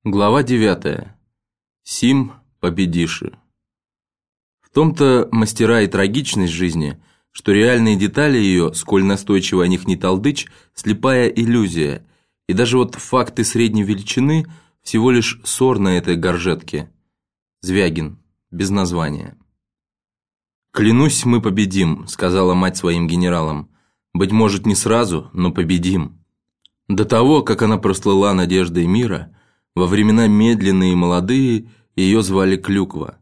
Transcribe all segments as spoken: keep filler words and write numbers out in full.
Глава девятая. Сим победиши. В том-то мастера и трагичность жизни, что реальные детали ее, сколь настойчиво о них не толдычь, слепая иллюзия, и даже вот факты средней величины всего лишь ссор на этой горжетке. Звягин. Без названия. «Клянусь, мы победим», — сказала мать своим генералам. «Быть может, не сразу, но победим». До того, как она прослыла надеждой мира, во времена медленные и молодые ее звали Клюква.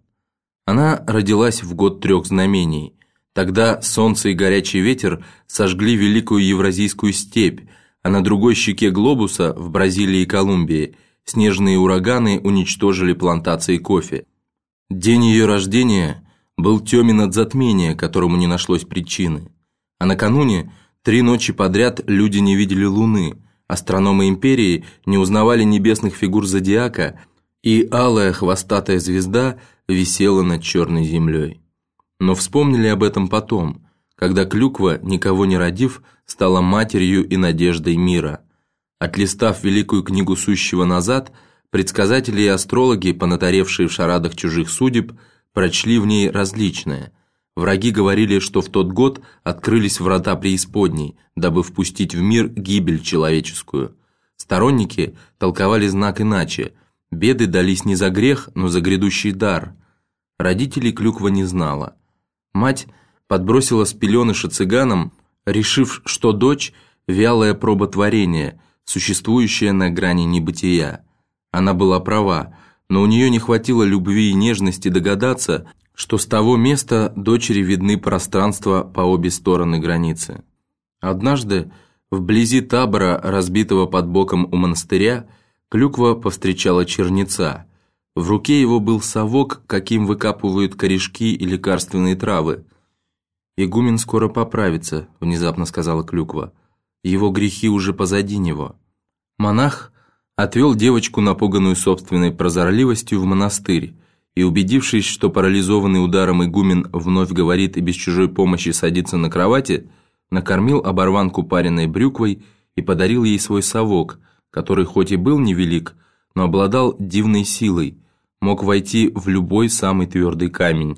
Она родилась в год трех знамений. Тогда солнце и горячий ветер сожгли великую Евразийскую степь, а на другой щеке глобуса, в Бразилии и Колумбии, снежные ураганы уничтожили плантации кофе. День ее рождения был темен от затмения, которому не нашлось причины. А накануне три ночи подряд люди не видели луны, астрономы империи не узнавали небесных фигур зодиака, и алая хвостатая звезда висела над черной землей. Но вспомнили об этом потом, когда Клюква, никого не родив, стала матерью и надеждой мира. Отлистав великую книгу сущего назад, предсказатели и астрологи, понатаревшие в шарадах чужих судеб, прочли в ней различное. Враги говорили, что в тот год открылись врата преисподней, дабы впустить в мир гибель человеческую. Сторонники толковали знак иначе. Беды дались не за грех, но за грядущий дар. Родителей Клюква не знала. Мать подбросила с пеленыша цыганам, решив, что дочь – вялая проба творения, существующая на грани небытия. Она была права, но у нее не хватило любви и нежности догадаться, что с того места дочери видны пространства по обе стороны границы. Однажды, вблизи табора, разбитого под боком у монастыря, Клюква повстречала чернеца. В руке его был совок, каким выкапывают корешки и лекарственные травы. «Игумен скоро поправится», – внезапно сказала Клюква. «Его грехи уже позади него». Монах отвел девочку, напуганную собственной прозорливостью, в монастырь, и, убедившись, что парализованный ударом игумен вновь говорит и без чужой помощи садится на кровати, накормил оборванку пареной брюквой и подарил ей свой совок, который хоть и был невелик, но обладал дивной силой, мог войти в любой самый твердый камень.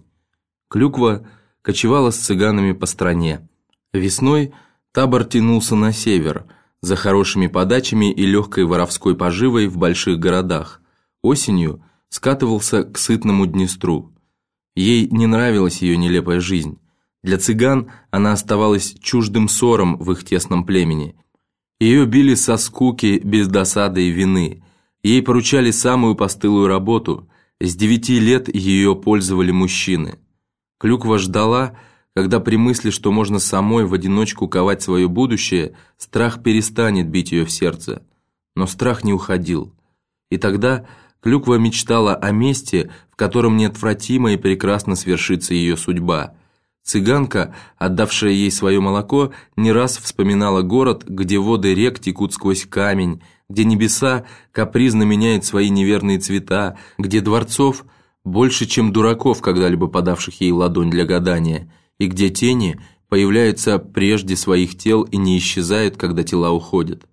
Клюква кочевала с цыганами по стране. Весной табор тянулся на север, за хорошими подачами и легкой воровской поживой в больших городах. Осенью скатывался к сытному Днестру. Ей не нравилась ее нелепая жизнь. Для цыган она оставалась чуждым ссором в их тесном племени. Ее били со скуки, без досады и вины. Ей поручали самую постылую работу. С девяти лет ее пользовали мужчины. Клюква ждала, когда при мысли, что можно самой в одиночку ковать свое будущее, страх перестанет бить ее в сердце. Но страх не уходил. И тогда Клюква мечтала о месте, в котором неотвратимо и прекрасно свершится ее судьба. Цыганка, отдавшая ей свое молоко, не раз вспоминала город, где воды рек текут сквозь камень, где небеса капризно меняют свои неверные цвета, где дворцов больше, чем дураков, когда-либо подавших ей ладонь для гадания, и где тени появляются прежде своих тел и не исчезают, когда тела уходят.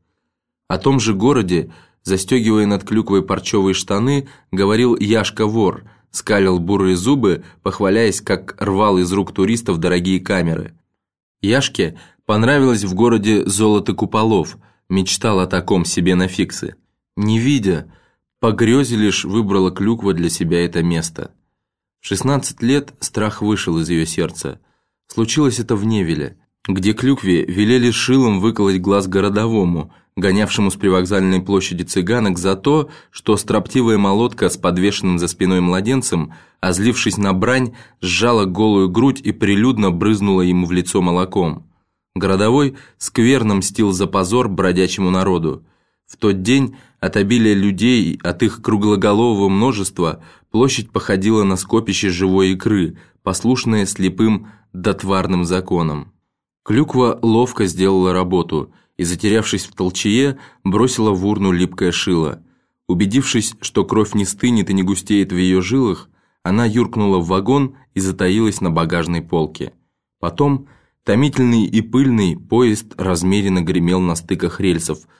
О том же городе, застегивая над Клюквой парчевые штаны, говорил Яшка-вор, скалил бурые зубы, похваляясь, как рвал из рук туристов дорогие камеры. Яшке понравилось в городе золото куполов, мечтал о таком себе на фиксы. Не видя, по грезе лишь выбрала Клюква для себя это место. В шестнадцать лет страх вышел из ее сердца. Случилось это в Невеле, где Клюкве велели шилом выколоть глаз городовому, гонявшему с привокзальной площади цыганок за то, что строптивая молотка с подвешенным за спиной младенцем, озлившись на брань, сжала голую грудь и прилюдно брызнула ему в лицо молоком. Городовой скверно мстил за позор бродячему народу. В тот день от обилия людей, от их круглоголового множества, площадь походила на скопище живой икры, послушное слепым дотварным законам. Клюква ловко сделала работу и, затерявшись в толчее, бросила в урну липкое шило. Убедившись, что кровь не стынет и не густеет в ее жилах, она юркнула в вагон и затаилась на багажной полке. Потом томительный и пыльный поезд размеренно гремел на стыках рельсов,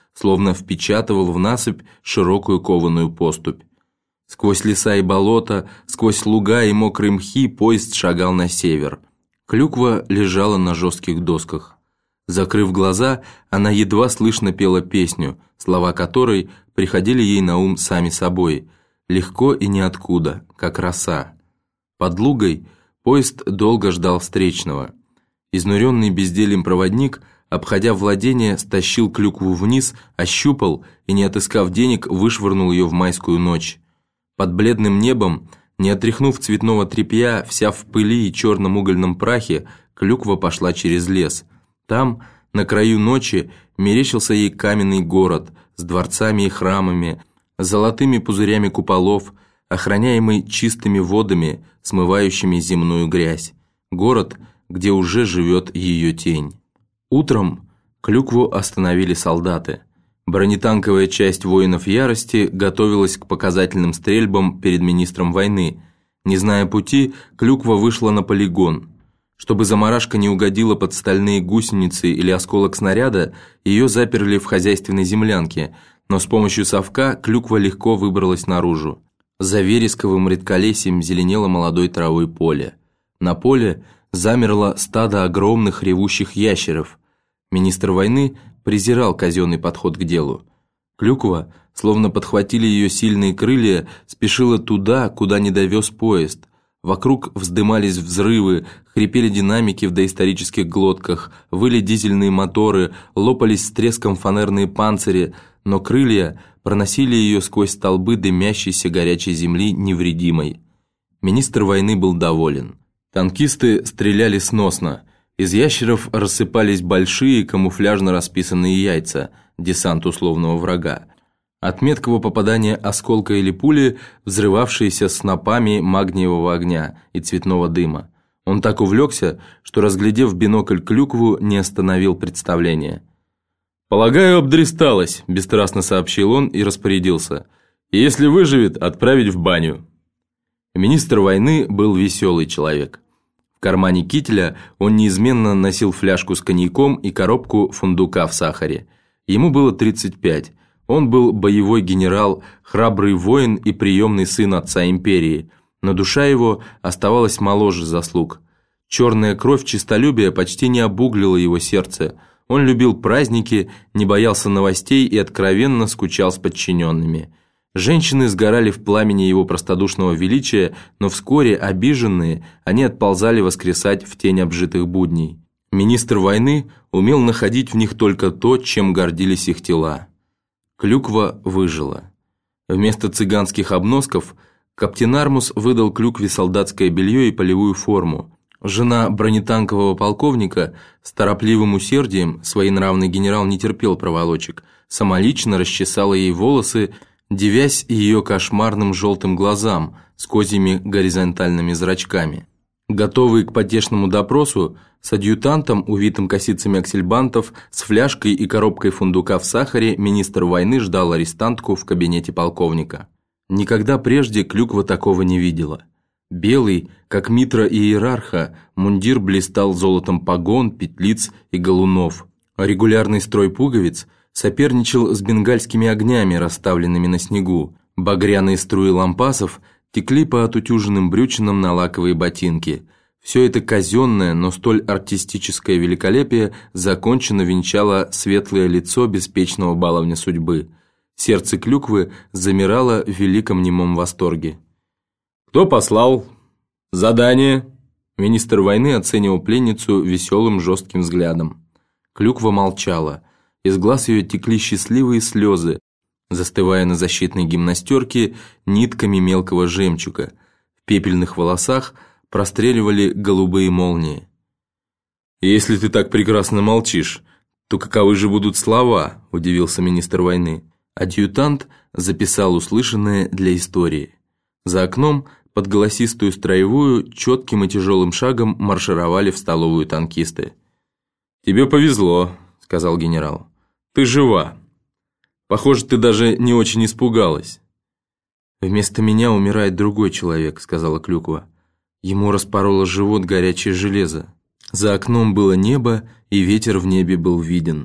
словно впечатывал в насыпь широкую кованую поступь. Сквозь леса и болота, сквозь луга и мокрые мхи поезд шагал на север. Клюква лежала на жестких досках. Закрыв глаза, она едва слышно пела песню, слова которой приходили ей на ум сами собой, легко и ниоткуда, как роса. Под лугой поезд долго ждал встречного. Изнуренный бездельем проводник, обходя владение, стащил клюкву вниз, ощупал и, не отыскав денег, вышвырнул ее в майскую ночь. Под бледным небом, не отряхнув цветного тряпья, вся в пыли и черном угольном прахе, клюква пошла через лес. Там, на краю ночи, мерещился ей каменный город с дворцами и храмами, золотыми пузырями куполов, охраняемый чистыми водами, смывающими земную грязь. Город, где уже живет ее тень. Утром клюкву остановили солдаты. Бронетанковая часть воинов ярости готовилась к показательным стрельбам перед министром войны. Не зная пути, клюква вышла на полигон. Чтобы замарашка не угодила под стальные гусеницы или осколок снаряда, ее заперли в хозяйственной землянке, но с помощью совка клюква легко выбралась наружу. За вересковым редколесьем зеленело молодой травой поле. На поле замерло стадо огромных ревущих ящеров. Министр войны презирал казенный подход к делу. Клюква, словно подхватили ее сильные крылья, спешила туда, куда не довез поезд. Вокруг вздымались взрывы, хрипели динамики в доисторических глотках, выли дизельные моторы, лопались с треском фанерные панцири, но крылья проносили ее сквозь столбы дымящейся горячей земли невредимой. Министр войны был доволен. Танкисты стреляли сносно. Из ящеров рассыпались большие камуфляжно расписанные яйца, десант условного врага. От меткого попадания осколка или пули, взрывавшиеся снопами магниевого огня и цветного дыма. Он так увлекся, что, разглядев в бинокль клюкву, не остановил представление. «Полагаю, обдристалась», – бесстрастно сообщил он и распорядился. «И если выживет, отправить в баню». Министр войны был веселый человек. В кармане кителя он неизменно носил фляжку с коньяком и коробку фундука в сахаре. Ему было тридцать пять. Он был боевой генерал, храбрый воин и приемный сын отца империи, но душа его оставалась моложе заслуг. Черная кровь честолюбия почти не обуглила его сердце. Он любил праздники, не боялся новостей и откровенно скучал с подчиненными. Женщины сгорали в пламени его простодушного величия, но вскоре, обиженные, они отползали воскресать в тень обжитых будней. Министр войны умел находить в них только то, чем гордились их тела. Клюква выжила. Вместо цыганских обносков каптен Армус выдал клюкве солдатское белье и полевую форму. Жена бронетанкового полковника с торопливым усердием, своенравный генерал не терпел проволочек, самолично расчесала ей волосы, дивясь ее кошмарным желтым глазам с козьими горизонтальными зрачками. Готовый к потешному допросу, с адъютантом, увитым косицами аксельбантов, с фляжкой и коробкой фундука в сахаре, министр войны ждал арестантку в кабинете полковника. Никогда прежде клюква такого не видела. Белый, как митра иерарха, мундир блистал золотом погон, петлиц и галунов. Регулярный строй пуговиц соперничал с бенгальскими огнями, расставленными на снегу. Багряные струи лампасов текли по отутюженным брючинам на лаковые ботинки. Все это казенное, но столь артистическое великолепие законченно венчало светлое лицо беспечного баловня судьбы. Сердце клюквы замирало в великом немом восторге. «Кто послал? Задание?» Министр войны оценивал пленницу веселым жестким взглядом. Клюква молчала. Из глаз ее текли счастливые слезы, застывая на защитной гимнастерке нитками мелкого жемчуга. В пепельных волосах простреливали голубые молнии. «Если ты так прекрасно молчишь, то каковы же будут слова?» – удивился министр войны. Адъютант записал услышанное для истории. За окном под голосистую строевую четким и тяжелым шагом маршировали в столовую танкисты. «Тебе повезло», – сказал генерал. «Ты жива. Похоже, ты даже не очень испугалась». «Вместо меня умирает другой человек», – сказала Клюква. Ему распороло живот горячее железо. За окном было небо, и ветер в небе был виден.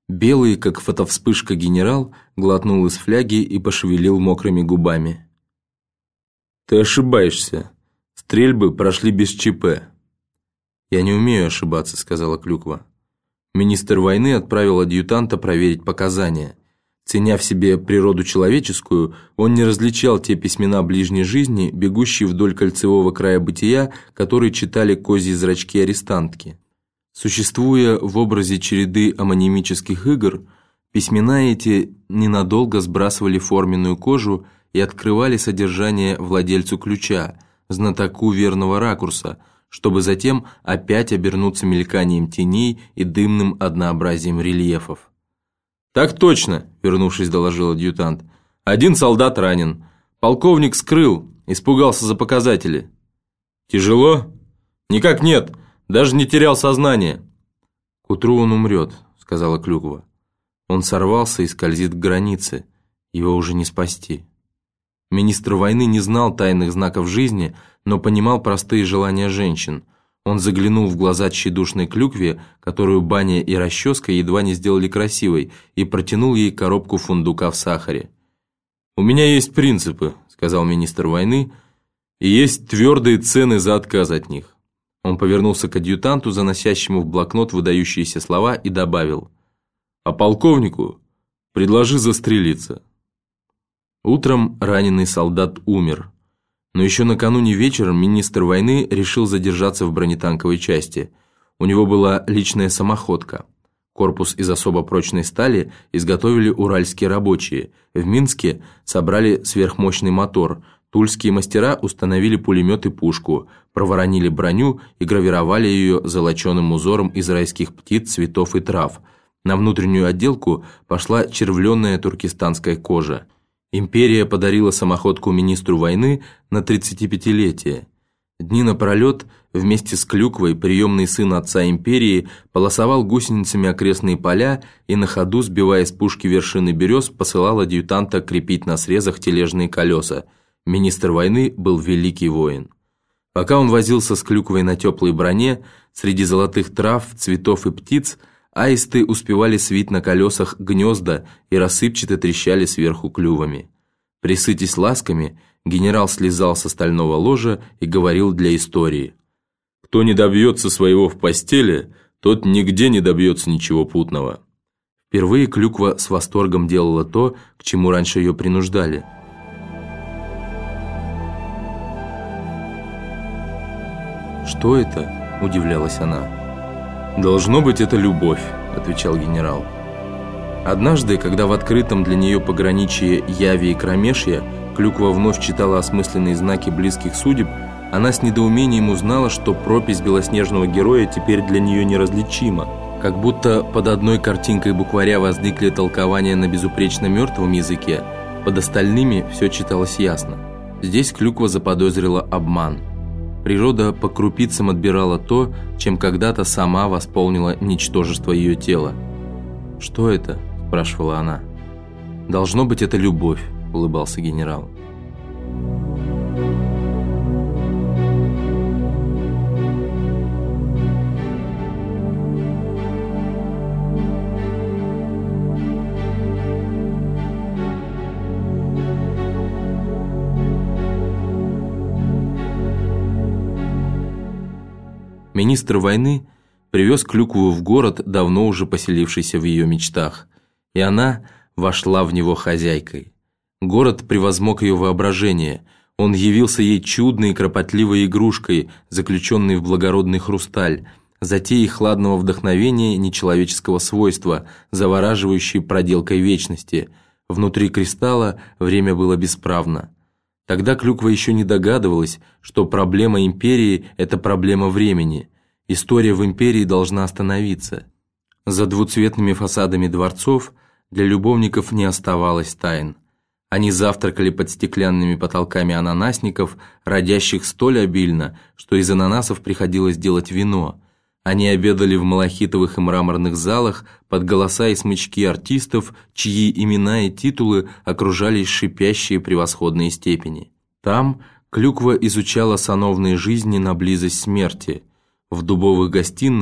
Белый, как фотовспышка генерал, глотнул из фляги и пошевелил мокрыми губами. «Ты ошибаешься. Стрельбы прошли без ЧП». «Я не умею ошибаться», — сказала Клюква. Министр войны отправил адъютанта проверить показания. Ценя в себе природу человеческую, он не различал те письмена ближней жизни, бегущие вдоль кольцевого края бытия, которые читали козьи зрачки арестантки. Существуя в образе череды амонимических игр, письмена эти ненадолго сбрасывали форменную кожу и открывали содержание владельцу ключа, знатоку верного ракурса, чтобы затем опять обернуться мельканием теней и дымным однообразием рельефов. «Так точно», — вернувшись, доложил адъютант. «Один солдат ранен. Полковник скрыл, испугался за показатели». «Тяжело?» «Никак нет, даже не терял сознание». «К утру он умрет», — сказала Клюква. «Он сорвался и скользит к границе. Его уже не спасти». Министр войны не знал тайных знаков жизни, но понимал простые желания женщин. Он заглянул в глаза тщедушной Клюкве, которую баня и расческа едва не сделали красивой, и протянул ей коробку фундука в сахаре. «У меня есть принципы», — сказал министр войны, «и есть твердые цены за отказ от них». Он повернулся к адъютанту, заносящему в блокнот выдающиеся слова, и добавил: «А полковнику предложи застрелиться». Утром раненый солдат умер. Но еще накануне вечером министр войны решил задержаться в бронетанковой части. У него была личная самоходка. Корпус из особо прочной стали изготовили уральские рабочие. В Минске собрали сверхмощный мотор. Тульские мастера установили пулемет и пушку, проворонили броню и гравировали ее золоченым узором из райских птиц, цветов и трав. На внутреннюю отделку пошла червленная туркестанская кожа. Империя подарила самоходку министру войны на тридцатипятилетие. Дни напролет вместе с Клюквой приемный сын отца империи полосовал гусеницами окрестные поля и на ходу, сбивая с пушки вершины берез, посылал адъютанта крепить на срезах тележные колеса. Министр войны был великий воин. Пока он возился с Клюквой на теплой броне, среди золотых трав, цветов и птиц, аисты успевали свить на колесах гнезда и рассыпчато трещали сверху клювами. Присытясь ласками, генерал слезал со стального ложа и говорил для истории: «Кто не добьется своего в постели, тот нигде не добьется ничего путного». Впервые Клюква с восторгом делала то, к чему раньше ее принуждали. «Что это?» – удивлялась она. «Должно быть, это любовь», – отвечал генерал. Однажды, когда в открытом для нее пограничье яви и кромешья Клюква вновь читала осмысленные знаки близких судеб, она с недоумением узнала, что пропись белоснежного героя теперь для нее неразличима. Как будто под одной картинкой букваря возникли толкования на безупречно мертвом языке, под остальными все читалось ясно. Здесь Клюква заподозрила обман. Природа по крупицам отбирала то, чем когда-то сама восполнила ничтожество ее тела. «Что это?» – спрашивала она. «Должно быть, это любовь», – улыбался генерал. Министр войны привез Клюкву в город, давно уже поселившийся в ее мечтах, и она вошла в него хозяйкой. Город превозмог ее воображение, он явился ей чудной и кропотливой игрушкой, заключенной в благородный хрусталь, затеей хладного вдохновения нечеловеческого свойства, завораживающей проделкой вечности. Внутри кристалла время было бесправно. Тогда Клюква еще не догадывалась, что проблема империи – это проблема времени. История в империи должна остановиться. За двуцветными фасадами дворцов для любовников не оставалось тайн. Они завтракали под стеклянными потолками ананасников, родящих столь обильно, что из ананасов приходилось делать вино. Они обедали в малахитовых и мраморных залах под голоса и смычки артистов, чьи имена и титулы окружали шипящие превосходные степени. Там Клюква изучала сановные жизни на близость смерти. В дубовых гостиных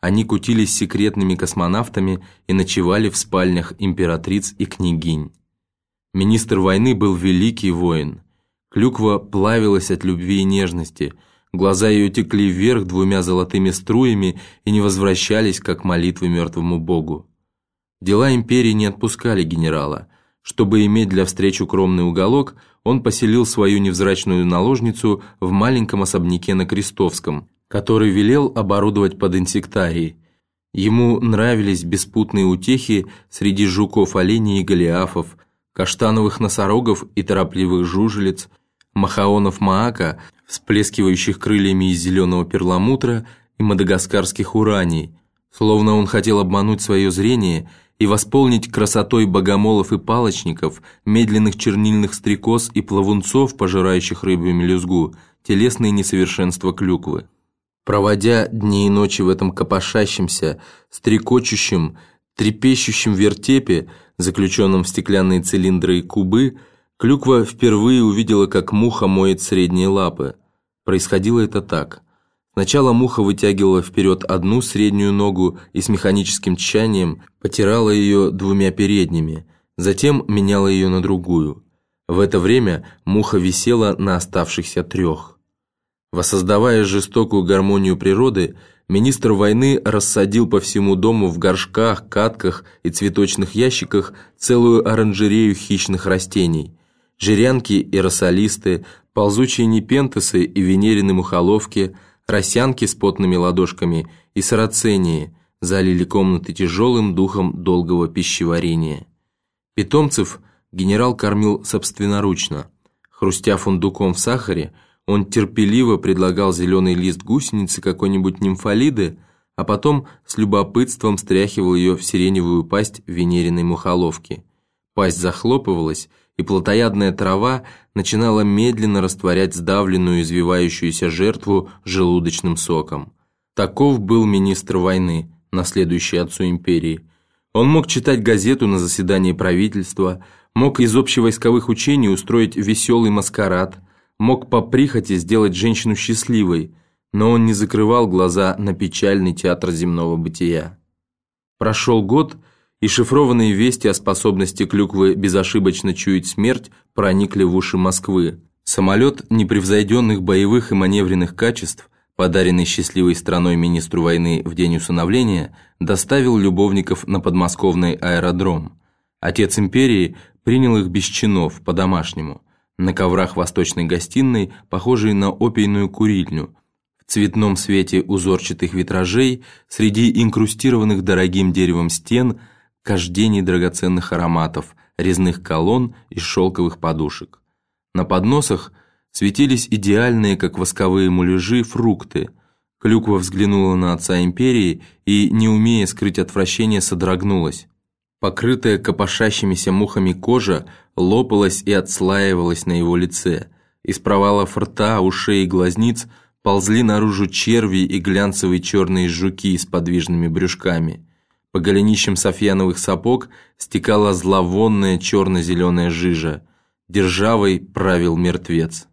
они кутились секретными космонавтами и ночевали в спальнях императриц и княгинь. Министр войны был великий воин. Клюква плавилась от любви и нежности, глаза ее текли вверх двумя золотыми струями и не возвращались, как молитвы мертвому богу. Дела империи не отпускали генерала. Чтобы иметь для встреч укромный уголок, он поселил свою невзрачную наложницу в маленьком особняке на Крестовском, который велел оборудовать под инсектарий. Ему нравились беспутные утехи среди жуков-оленей и голиафов, каштановых носорогов и торопливых жужелиц, махаонов маака, всплескивающих крыльями из зеленого перламутра, и мадагаскарских ураний, словно он хотел обмануть свое зрение и восполнить красотой богомолов и палочников, медленных чернильных стрекоз и плавунцов, пожирающих рыбью мелюзгу, телесные несовершенства клюквы. Проводя дни и ночи в этом копошащемся, стрекочущем, трепещущем вертепе, заключенном в стеклянные цилиндры и кубы, Клюква впервые увидела, как муха моет средние лапы. Происходило это так. Сначала муха вытягивала вперед одну среднюю ногу и с механическим тщанием потирала ее двумя передними, затем меняла ее на другую. В это время муха висела на оставшихся трех. Воссоздавая жестокую гармонию природы, министр войны рассадил по всему дому в горшках, катках и цветочных ящиках целую оранжерею хищных растений. Жирянки и росолисты, ползучие непентесы и венерины мухоловки, росянки с потными ладошками и сарацении залили комнаты тяжелым духом долгого пищеварения. Питомцев генерал кормил собственноручно. Хрустя фундуком в сахаре, он терпеливо предлагал зеленый лист гусеницы какой-нибудь нимфалиды, а потом с любопытством стряхивал ее в сиреневую пасть венериной мухоловки. Пасть захлопывалась, и плотоядная трава начинала медленно растворять сдавленную извивающуюся жертву желудочным соком. Таков был министр войны, наследующий отцу империи. Он мог читать газету на заседании правительства, мог из общевойсковых учений устроить веселый маскарад, мог по прихоти сделать женщину счастливой, но он не закрывал глаза на печальный театр земного бытия. Прошел год, и шифрованные вести о способности клюквы безошибочно чуять смерть проникли в уши Москвы. Самолет непревзойденных боевых и маневренных качеств, подаренный счастливой страной министру войны в день усыновления, доставил любовников на подмосковный аэродром. Отец империи принял их без чинов, по-домашнему, на коврах восточной гостиной, похожей на опийную курильню, в цветном свете узорчатых витражей, среди инкрустированных дорогим деревом стен, кождений драгоценных ароматов, резных колонн и шелковых подушек. На подносах светились идеальные, как восковые муляжи, фрукты. Клюква взглянула на отца империи и, не умея скрыть отвращение, содрогнулась. Покрытая копошащимися мухами кожа лопалась и отслаивалась на его лице. Из провалов рта, ушей и глазниц ползли наружу черви и глянцевые черные жуки с подвижными брюшками. По голенищам софьяновых сапог стекала зловонная черно-зеленая жижа. Державой правил мертвец.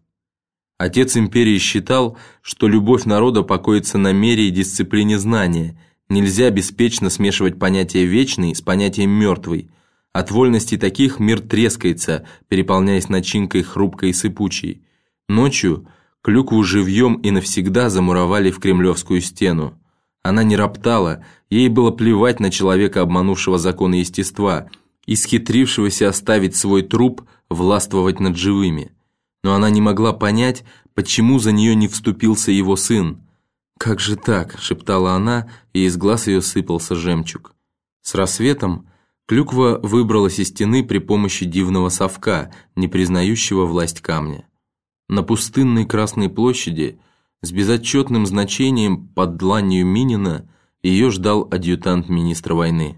Отец империи считал, что любовь народа покоится на мере и дисциплине знания. Нельзя беспечно смешивать понятие «вечный» с понятием «мертвый». От вольностей таких мир трескается, переполняясь начинкой хрупкой и сыпучей. Ночью клюкву живьем и навсегда замуровали в кремлевскую стену. Она не роптала, ей было плевать на человека, обманувшего законы естества, исхитрившегося оставить свой труп властвовать над живыми. Но она не могла понять, почему за нее не вступился его сын. «Как же так?» – шептала она, и из глаз ее сыпался жемчуг. С рассветом клюква выбралась из стены при помощи дивного совка, не признающего власть камня. На пустынной Красной площади с безотчетным значением под дланью Минина ее ждал адъютант министра войны.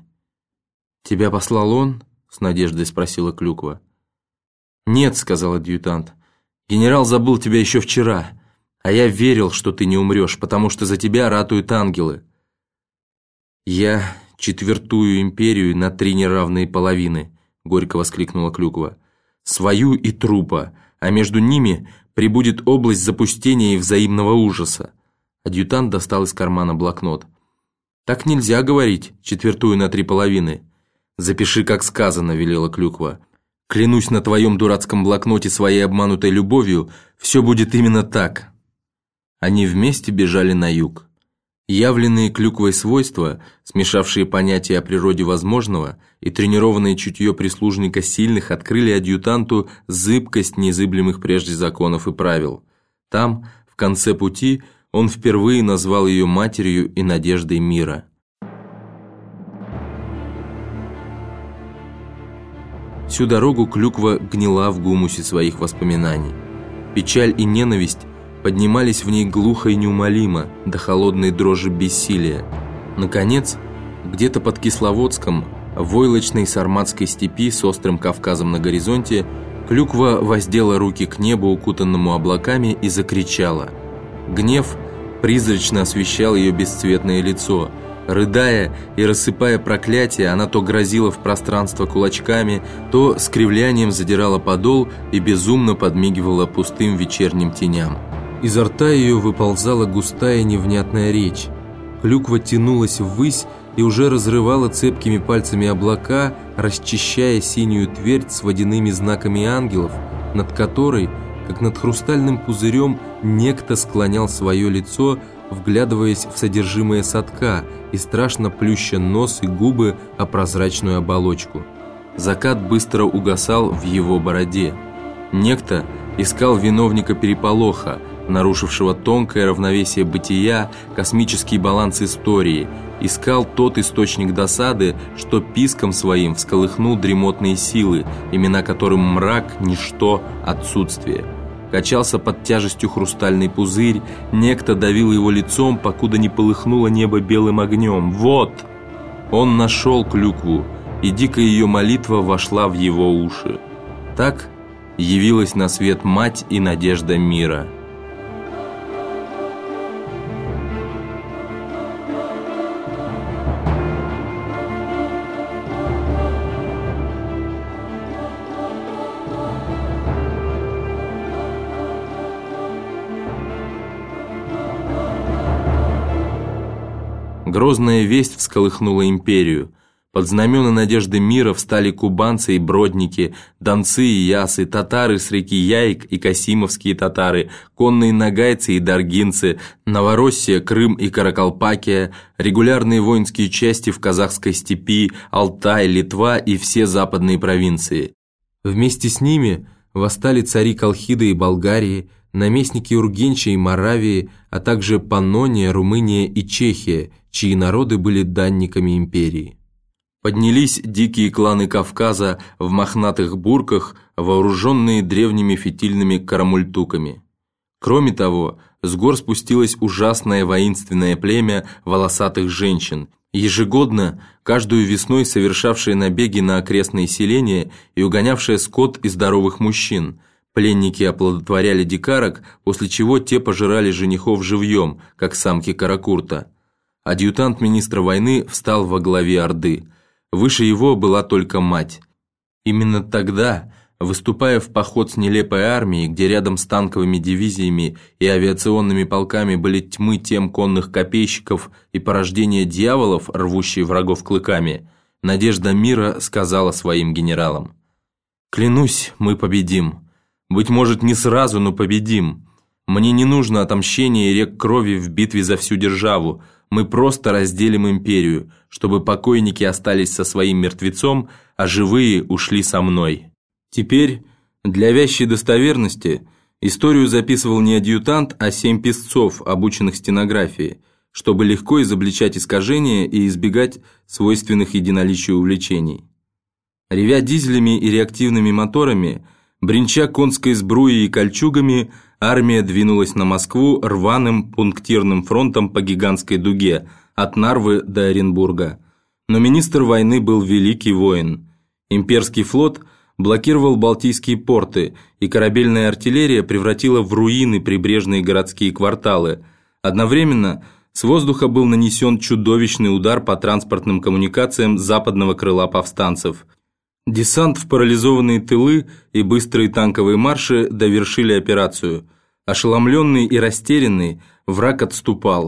«Тебя послал он?» – с надеждой спросила клюква. «Нет», – сказал адъютант, – «генерал забыл тебя еще вчера, а я верил, что ты не умрешь, потому что за тебя ратуют ангелы». «Я четвертую империю на три неравные половины», – горько воскликнула клюква, – «свою и трупа, а между ними прибудет область запустения и взаимного ужаса». Адъютант достал из кармана блокнот. «Так нельзя говорить, четвертую на три половины». «Запиши, как сказано», — велела Клюква. «Клянусь на твоем дурацком блокноте своей обманутой любовью, все будет именно так». Они вместе бежали на юг. Явленные Клюквой свойства, смешавшие понятия о природе возможного и тренированное чутье прислужника сильных, открыли адъютанту зыбкость незыблемых прежде законов и правил. Там, в конце пути, он впервые назвал ее матерью и надеждой мира. Всю дорогу Клюква гнила в гумусе своих воспоминаний. Печаль и ненависть поднимались в ней глухо и неумолимо, до холодной дрожи бессилия. Наконец, где-то под Кисловодском, в войлочной сарматской степи с острым Кавказом на горизонте, Клюква воздела руки к небу, укутанному облаками, и закричала. Гнев призрачно освещал ее бесцветное лицо. Рыдая и рассыпая проклятия, она то грозила в пространство кулачками, то с кривлянием задирала подол и безумно подмигивала пустым вечерним теням. Изо рта ее выползала густая невнятная речь. Клюква тянулась ввысь и уже разрывала цепкими пальцами облака, расчищая синюю твердь с водяными знаками ангелов, над которой, как над хрустальным пузырем, некто склонял свое лицо, вглядываясь в содержимое садка и страшно плюща нос и губы о прозрачную оболочку. Закат быстро угасал в его бороде. Некто искал виновника переполоха, нарушившего тонкое равновесие бытия, космический баланс истории, искал тот источник досады, что писком своим всколыхнул дремотные силы, имена которым мрак, ничто, отсутствие. Качался под тяжестью хрустальный пузырь, некто давил его лицом, покуда не полыхнуло небо белым огнем. Вот! Он нашел Клюкву, и дикая ее молитва вошла в его уши. Так явилась на свет мать и надежда мира. Грозная весть всколыхнула империю. Под знамена надежды мира встали кубанцы и бродники, донцы и ясы, татары с реки Яик и касимовские татары, конные нагайцы и даргинцы, Новороссия, Крым и Каракалпакия, регулярные воинские части в казахской степи, Алтай, Литва и все западные провинции. Вместе с ними восстали цари Колхиды и Болгарии, наместники Ургенча и Моравии, а также Паннония, Румыния и Чехия, чьи народы были данниками империи. Поднялись дикие кланы Кавказа в мохнатых бурках, вооруженные древними фитильными карамультуками. Кроме того, с гор спустилось ужасное воинственное племя волосатых женщин, ежегодно, каждую весной совершавшие набеги на окрестные селения и угонявшие скот и здоровых мужчин. Пленники оплодотворяли дикарок, после чего те пожирали женихов живьем, как самки каракурта. Адъютант министра войны встал во главе орды. Выше его была только мать. Именно тогда, выступая в поход с нелепой армией, где рядом с танковыми дивизиями и авиационными полками были тьмы тем конных копейщиков и порождение дьяволов, рвущие врагов клыками, надежда мира сказала своим генералам: «Клянусь, мы победим. Быть может, не сразу, но победим. Мне не нужно отомщение и рек крови в битве за всю державу. Мы просто разделим империю, чтобы покойники остались со своим мертвецом, а живые ушли со мной». Теперь, для вящей достоверности, историю записывал не адъютант, а семь писцов, обученных стенографии, чтобы легко изобличать искажения и избегать свойственных единоличию увлечений. Ревя дизелями и реактивными моторами, бренча конской сбруей и кольчугами, армия двинулась на Москву рваным пунктирным фронтом по гигантской дуге, от Нарвы до Оренбурга. Но министр войны был великий воин. Имперский флот блокировал Балтийские порты, и корабельная артиллерия превратила в руины прибрежные городские кварталы. Одновременно с воздуха был нанесен чудовищный удар по транспортным коммуникациям западного крыла повстанцев. Десант в парализованные тылы и быстрые танковые марши довершили операцию. Ошеломленный и растерянный, враг отступал.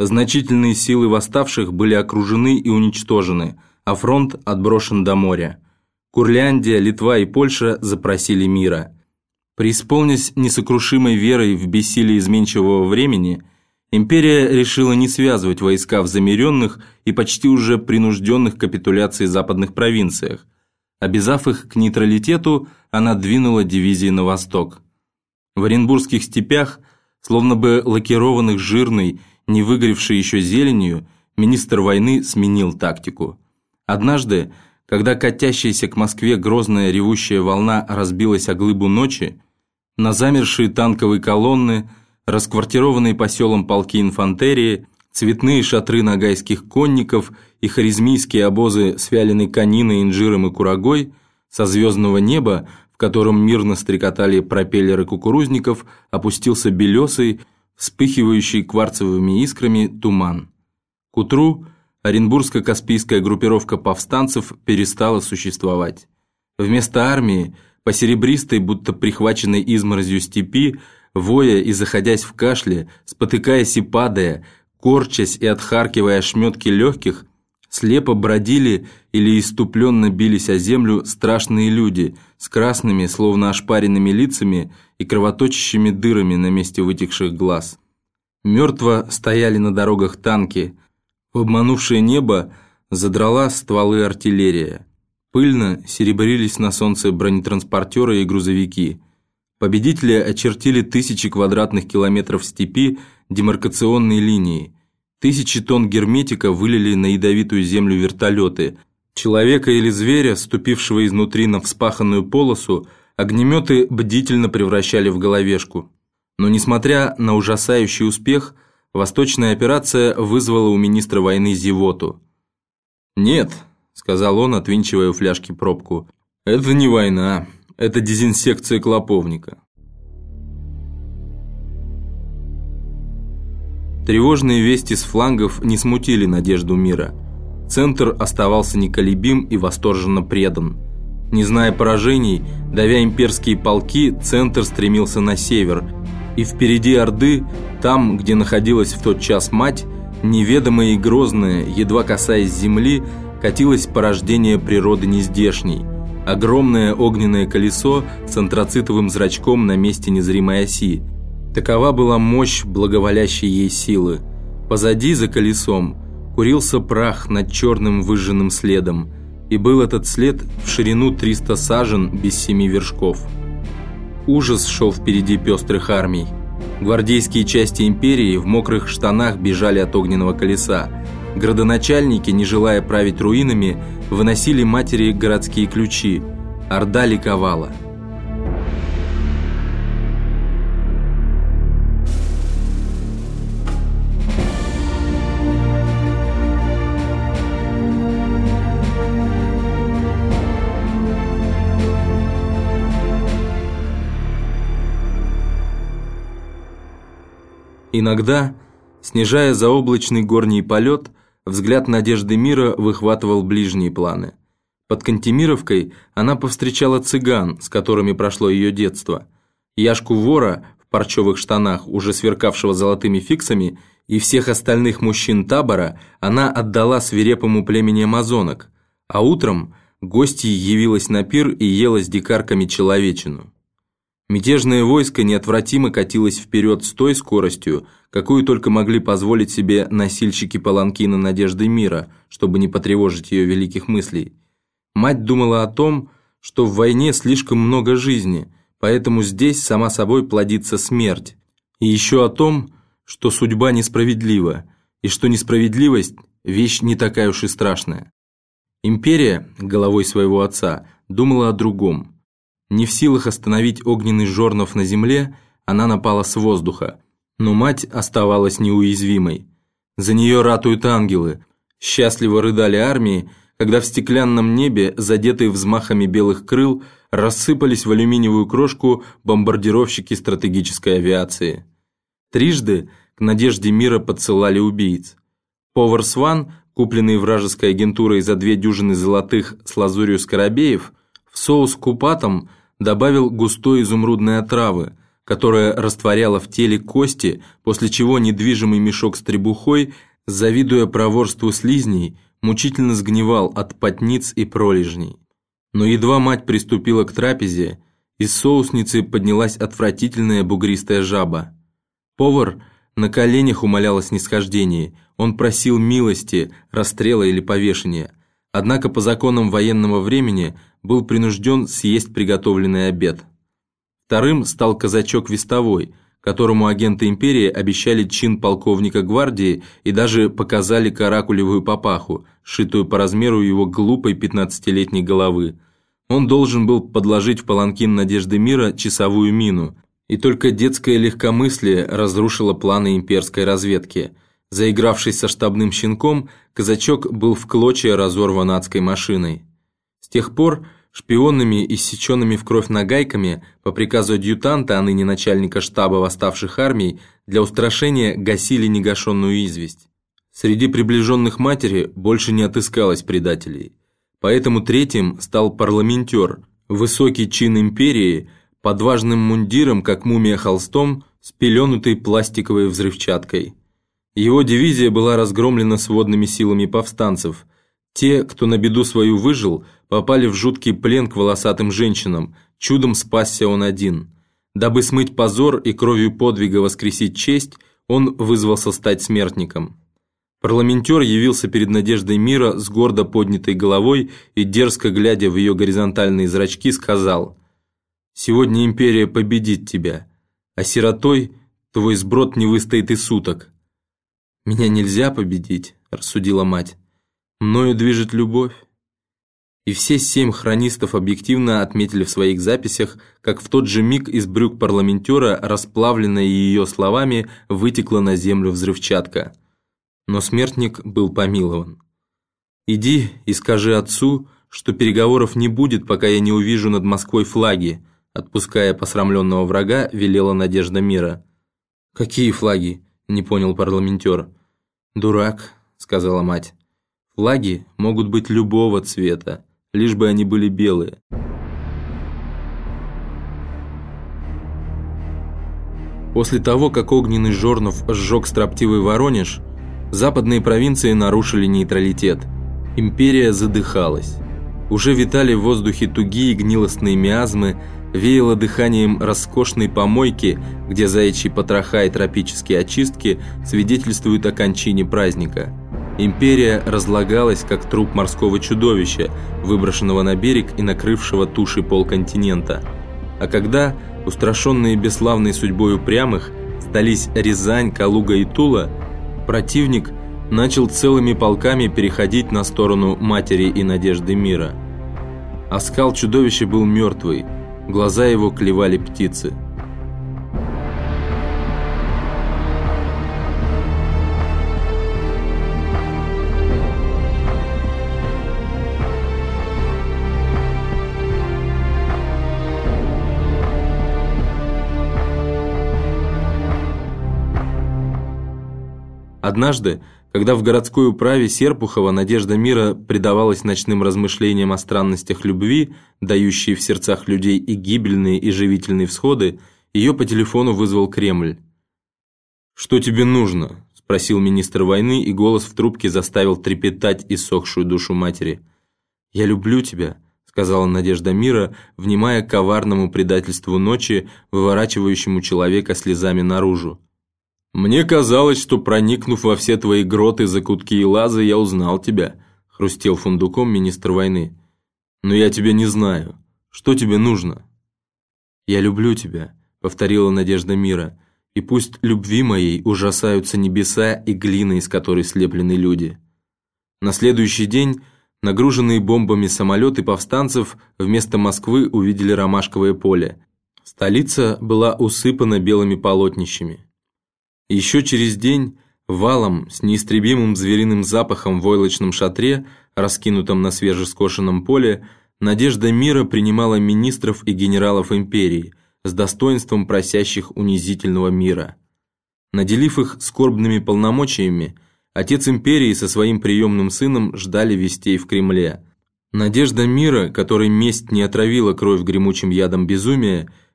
Значительные силы восставших были окружены и уничтожены, а фронт отброшен до моря. Курляндия, Литва и Польша запросили мира. Преисполнясь несокрушимой верой в бессилие изменчивого времени, империя решила не связывать войска в замеренных и почти уже принужденных капитуляцией западных провинциях. Обязав их к нейтралитету, она двинула дивизии на восток. В Оренбургских степях, словно бы лакированных жирной, не выгоревшей еще зеленью, министр войны сменил тактику. Однажды, когда катящаяся к Москве грозная ревущая волна разбилась о глыбу ночи, на замершие танковые колонны, расквартированные по селам полки инфантерии, цветные шатры ногайских конников и хорезмийские обозы с вяленой кониной, инжиром и курагой, со звездного неба, в котором мирно стрекотали пропеллеры кукурузников, опустился белесый, вспыхивающий кварцевыми искрами туман. К утру Оренбургско-Каспийская группировка повстанцев перестала существовать. Вместо армии, по серебристой, будто прихваченной изморозью степи, воя и заходясь в кашле, спотыкаясь и падая, корчась и отхаркивая ошметки легких, слепо бродили или иступленно бились о землю страшные люди с красными, словно ошпаренными лицами и кровоточащими дырами на месте вытекших глаз. Мертво стояли на дорогах танки, в обманувшее небо задрала стволы артиллерия. Пыльно серебрились на солнце бронетранспортеры и грузовики. Победители очертили тысячи квадратных километров степи демаркационной линией. Тысячи тонн герметика вылили на ядовитую землю вертолеты. Человека или зверя, ступившего изнутри на вспаханную полосу, огнеметы бдительно превращали в головешку. Но несмотря на ужасающий успех, восточная операция вызвала у министра войны зевоту. «Нет», — сказал он, отвинчивая у фляжки пробку, — «это не война, это дезинсекция клоповника». Тревожные вести с флангов не смутили надежду мира. Центр оставался неколебим и восторженно предан. Не зная поражений, давя имперские полки, центр стремился на север, и впереди Орды, там, где находилась в тот час мать, неведомая и грозная, едва касаясь земли, катилось порождение природы нездешней. Огромное огненное колесо с антрацитовым зрачком на месте незримой оси. Такова была мощь благоволящей ей силы. Позади, за колесом, курился прах над черным выжженным следом, и был этот след в ширину триста сажен без семи вершков. Ужас шел впереди пестрых армий. Гвардейские части империи в мокрых штанах бежали от огненного колеса. Градоначальники, не желая править руинами, выносили матери городские ключи. Орда ликовала. Иногда, снижая заоблачный горний полет, взгляд надежды мира выхватывал ближние планы. Под Кантемировкой она повстречала цыган, с которыми прошло ее детство. Яшку-вора в парчевых штанах, уже сверкавшего золотыми фиксами, и всех остальных мужчин табора она отдала свирепому племени амазонок, а утром гостьей явилась на пир и ела с дикарками человечину. Мятежное войско неотвратимо катилось вперед с той скоростью, какую только могли позволить себе носильщики паланкина надежды мира, чтобы не потревожить ее великих мыслей. Мать думала о том, что в войне слишком много жизни, поэтому здесь сама собой плодится смерть, и еще о том, что судьба несправедлива, и что несправедливость – вещь не такая уж и страшная. Империя, головой своего отца, думала о другом. Не в силах остановить огненный жорнов на земле, она напала с воздуха, но мать оставалась неуязвимой. За нее ратуют ангелы, счастливо рыдали армии, когда в стеклянном небе, задетые взмахами белых крыл, рассыпались в алюминиевую крошку бомбардировщики стратегической авиации. Трижды к надежде мира подсылали убийц. Повар Сван, купленный вражеской агентурой за две дюжины золотых с лазурью скоробеев, в соус купатом добавил густой изумрудной отравы, которая растворяла в теле кости, после чего недвижимый мешок с требухой, завидуя проворству слизней, мучительно сгнивал от потниц и пролежней. Но едва мать приступила к трапезе, из соусницы поднялась отвратительная бугристая жаба. Повар на коленях умолял о снисхождении, он просил милости, расстрела или повешения, однако по законам военного времени был принужден съесть приготовленный обед. Вторым стал казачок-вестовой, которому агенты империи обещали чин полковника гвардии и даже показали каракулевую папаху, сшитую по размеру его глупой пятнадцатилетней головы. Он должен был подложить в паланкин Надежды Мира часовую мину, и только детское легкомыслие разрушило планы имперской разведки. Заигравшись со штабным щенком, казачок был в клочья разорван адской машиной. С тех пор шпионными, иссеченными в кровь нагайками, по приказу адъютанта, а ныне начальника штаба восставших армий, для устрашения гасили негашенную известь. Среди приближенных матери больше не отыскалось предателей. Поэтому третьим стал парламентер, высокий чин империи, под важным мундиром, как мумия холстом, спеленутой пластиковой взрывчаткой. Его дивизия была разгромлена сводными силами повстанцев. Те, кто на беду свою выжил, попали в жуткий плен к волосатым женщинам, чудом спасся он один. Дабы смыть позор и кровью подвига воскресить честь, он вызвался стать смертником. Парламентер явился перед Надеждой Мира с гордо поднятой головой и, дерзко глядя в ее горизонтальные зрачки, сказал: «Сегодня империя победит тебя, а сиротой твой сброд не выстоит и суток». «Меня нельзя победить», – рассудила мать. «Мною движет любовь». И все семь хронистов объективно отметили в своих записях, как в тот же миг из брюк парламентера, расплавленная ее словами, вытекла на землю взрывчатка. Но смертник был помилован. «Иди и скажи отцу, что переговоров не будет, пока я не увижу над Москвой флаги», отпуская посрамленного врага, велела Надежда Мира. «Какие флаги?» – не понял парламентер. «Дурак», – сказала мать. «Флаги могут быть любого цвета, лишь бы они были белые». После того, как огненный Жорнов сжег строптивый Воронеж, западные провинции нарушили нейтралитет. Империя задыхалась. Уже витали в воздухе тугие гнилостные миазмы, веяло дыханием роскошной помойки, где заячьи потроха и тропические очистки свидетельствуют о кончине праздника. Империя разлагалась, как труп морского чудовища, выброшенного на берег и накрывшего тушей полконтинента. А когда, устрашенные бесславной судьбой упрямых, сдались Рязань, Калуга и Тула, противник начал целыми полками переходить на сторону матери и Надежды Мира. Оскал чудовища был мертвый, глаза его клевали птицы. Однажды, когда в городской управе Серпухова Надежда Мира предавалась ночным размышлениям о странностях любви, дающей в сердцах людей и гибельные, и живительные всходы, ее по телефону вызвал Кремль. «Что тебе нужно?» – спросил министр войны, и голос в трубке заставил трепетать иссохшую душу матери. «Я люблю тебя», – сказала Надежда Мира, внимая коварному предательству ночи, выворачивающему человека слезами наружу. «Мне казалось, что, проникнув во все твои гроты, закутки и лазы, я узнал тебя», – хрустел фундуком министр войны. «Но я тебя не знаю. Что тебе нужно?» «Я люблю тебя», – повторила Надежда Мира, «и пусть любви моей ужасаются небеса и глина, из которой слеплены люди». На следующий день нагруженные бомбами самолеты повстанцев вместо Москвы увидели Ромашковое поле. Столица была усыпана белыми полотнищами. Еще через день валом с неистребимым звериным запахом в войлочном шатре, раскинутом на свежескошенном поле, Надежда Мира принимала министров и генералов империи с достоинством просящих унизительного мира. Наделив их скорбными полномочиями, отец империи со своим приемным сыном ждали вестей в Кремле. Надежда Мира, которой месть не отравила кровь гремучим ядом безумия,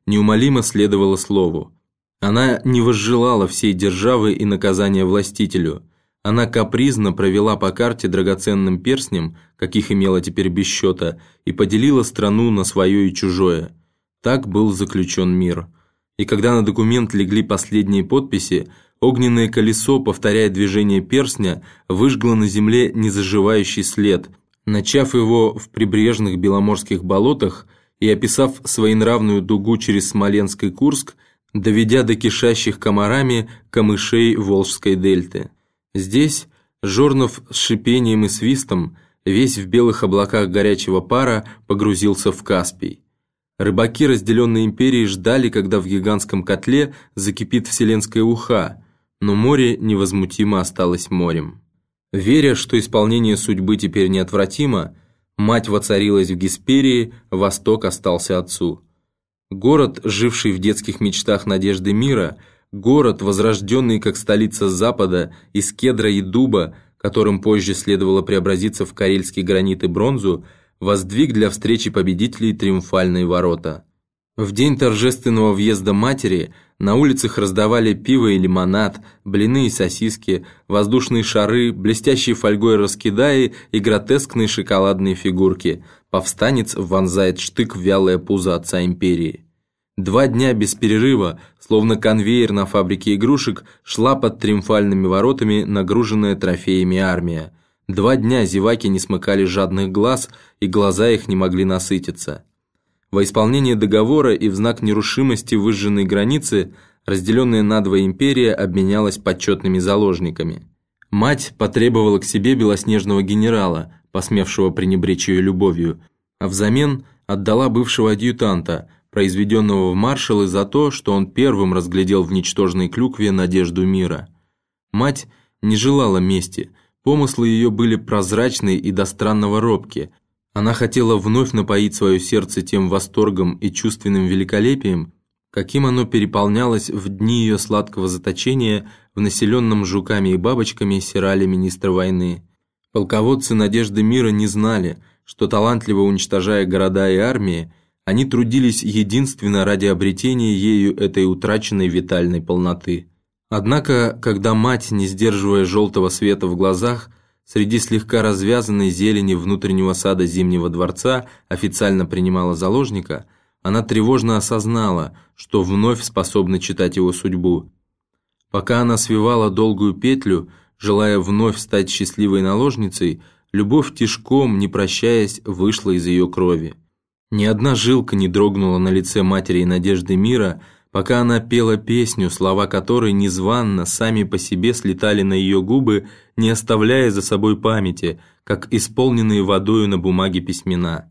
неумолимо следовала слову. Она не возжелала всей державы и наказания властителю. Она капризно провела по карте драгоценным перстнем, каких имела теперь без счета, и поделила страну на свое и чужое. Так был заключен мир. И когда на документ легли последние подписи, огненное колесо, повторяя движение перстня, выжгло на земле незаживающий след, начав его в прибрежных беломорских болотах и описав своенравную дугу через Смоленск и Курск, доведя до кишащих комарами камышей Волжской дельты. Здесь Жорнов с шипением и свистом, весь в белых облаках горячего пара, погрузился в Каспий. Рыбаки разделенной империи ждали, когда в гигантском котле закипит вселенская уха, но море невозмутимо осталось морем. Веря, что исполнение судьбы теперь неотвратимо, мать воцарилась в Гесперии, Восток остался отцу. Город, живший в детских мечтах надежды мира, город, возрожденный как столица Запада из кедра и дуба, которым позже следовало преобразиться в карельский гранит и бронзу, воздвиг для встречи победителей триумфальные ворота. В день торжественного въезда матери на улицах раздавали пиво и лимонад, блины и сосиски, воздушные шары, блестящие фольгой раскидаи и гротескные шоколадные фигурки. Повстанец вонзает штык в вялое пузо отца империи. Два дня без перерыва, словно конвейер на фабрике игрушек, шла под триумфальными воротами нагруженная трофеями армия. Два дня зеваки не смыкали жадных глаз, и глаза их не могли насытиться. Во исполнение договора и в знак нерушимости выжженной границы разделенная надвое империя обменялась почетными заложниками. Мать потребовала к себе белоснежного генерала, посмевшего пренебречь ее любовью, а взамен отдала бывшего адъютанта, произведенного в маршалы за то, что он первым разглядел в ничтожной клюкве надежду мира. Мать не желала мести, помыслы ее были прозрачны и до странного робки. Она хотела вновь напоить свое сердце тем восторгом и чувственным великолепием, каким оно переполнялось в дни ее сладкого заточения в населенном жуками и бабочками серале министра войны. Полководцы надежды мира не знали, что, талантливо уничтожая города и армии, они трудились единственно ради обретения ею этой утраченной витальной полноты. Однако, когда мать, не сдерживая желтого света в глазах, среди слегка развязанной зелени внутреннего сада Зимнего дворца официально принимала заложника, она тревожно осознала, что вновь способна читать его судьбу. Пока она свивала долгую петлю, желая вновь стать счастливой наложницей, любовь тишком, не прощаясь, вышла из ее крови. Ни одна жилка не дрогнула на лице матери и надежды мира, пока она пела песню, слова которой незванно сами по себе слетали на ее губы, не оставляя за собой памяти, как исполненные водою на бумаге письмена.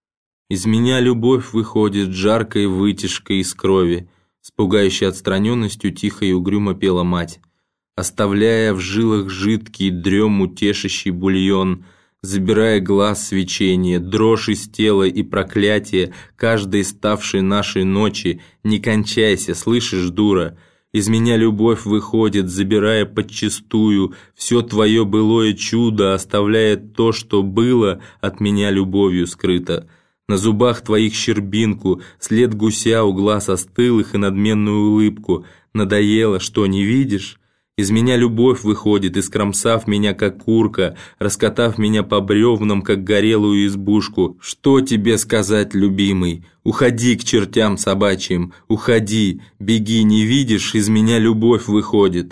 «Из меня любовь выходит жаркой вытяжкой из крови», с пугающей отстраненностью тихо и угрюмо пела мать, оставляя в жилах жидкий дрему тешащий бульон, забирая глаз свечение, дрожь из тела и проклятие каждой ставшей нашей ночи. Не кончайся, слышишь, дура? Из меня любовь выходит, забирая подчистую все твое былое чудо, оставляя то, что было от меня любовью скрыто. На зубах твоих щербинку, след гуся у глаз остылых и надменную улыбку. Надоело, что не видишь? Из меня любовь выходит, искромсав меня, как курка, раскатав меня по бревнам, как горелую избушку. Что тебе сказать, любимый? Уходи к чертям собачьим, уходи, беги, не видишь, из меня любовь выходит».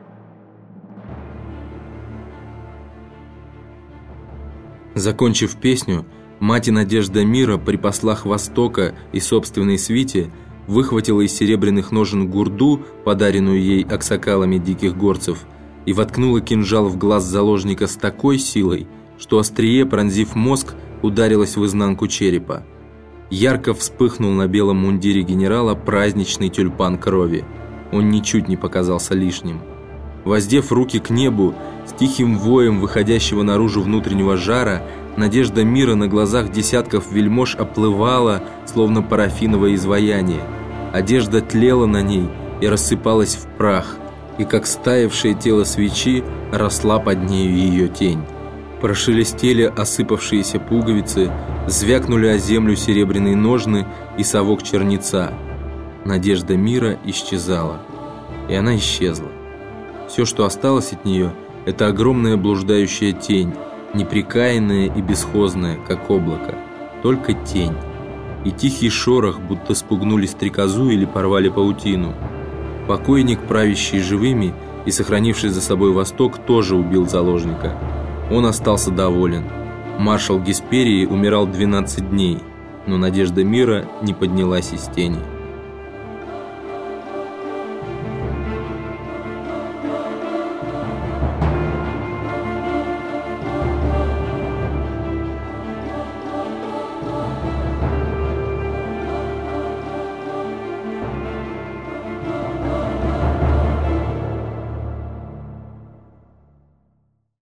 Закончив песню, мать и надежда мира при послах Востока и собственной свите выхватила из серебряных ножен гурду, подаренную ей аксакалами диких горцев, и воткнула кинжал в глаз заложника с такой силой, что острие, пронзив мозг, ударилось в изнанку черепа. Ярко вспыхнул на белом мундире генерала праздничный тюльпан крови. Он ничуть не показался лишним. Воздев руки к небу, с тихим воем выходящего наружу внутреннего жара, надежда мира на глазах десятков вельмож оплывала, словно парафиновое изваяние. Одежда тлела на ней и рассыпалась в прах, и как стаявшее тело свечи росла под нею ее тень. Прошелестели осыпавшиеся пуговицы, звякнули о землю серебряные ножны и совок черница. надежда мира исчезала. И она исчезла. Все, что осталось от нее, это огромная блуждающая тень, непрекаянная и бесхозная, как облако. Только тень. И тихий шорох, будто спугнули стрекозу или порвали паутину. Покойник, правящий живыми и сохранивший за собой Восток, тоже убил заложника. Он остался доволен. Маршал Гесперии умирал двенадцать дней, но надежда мира не поднялась из тени.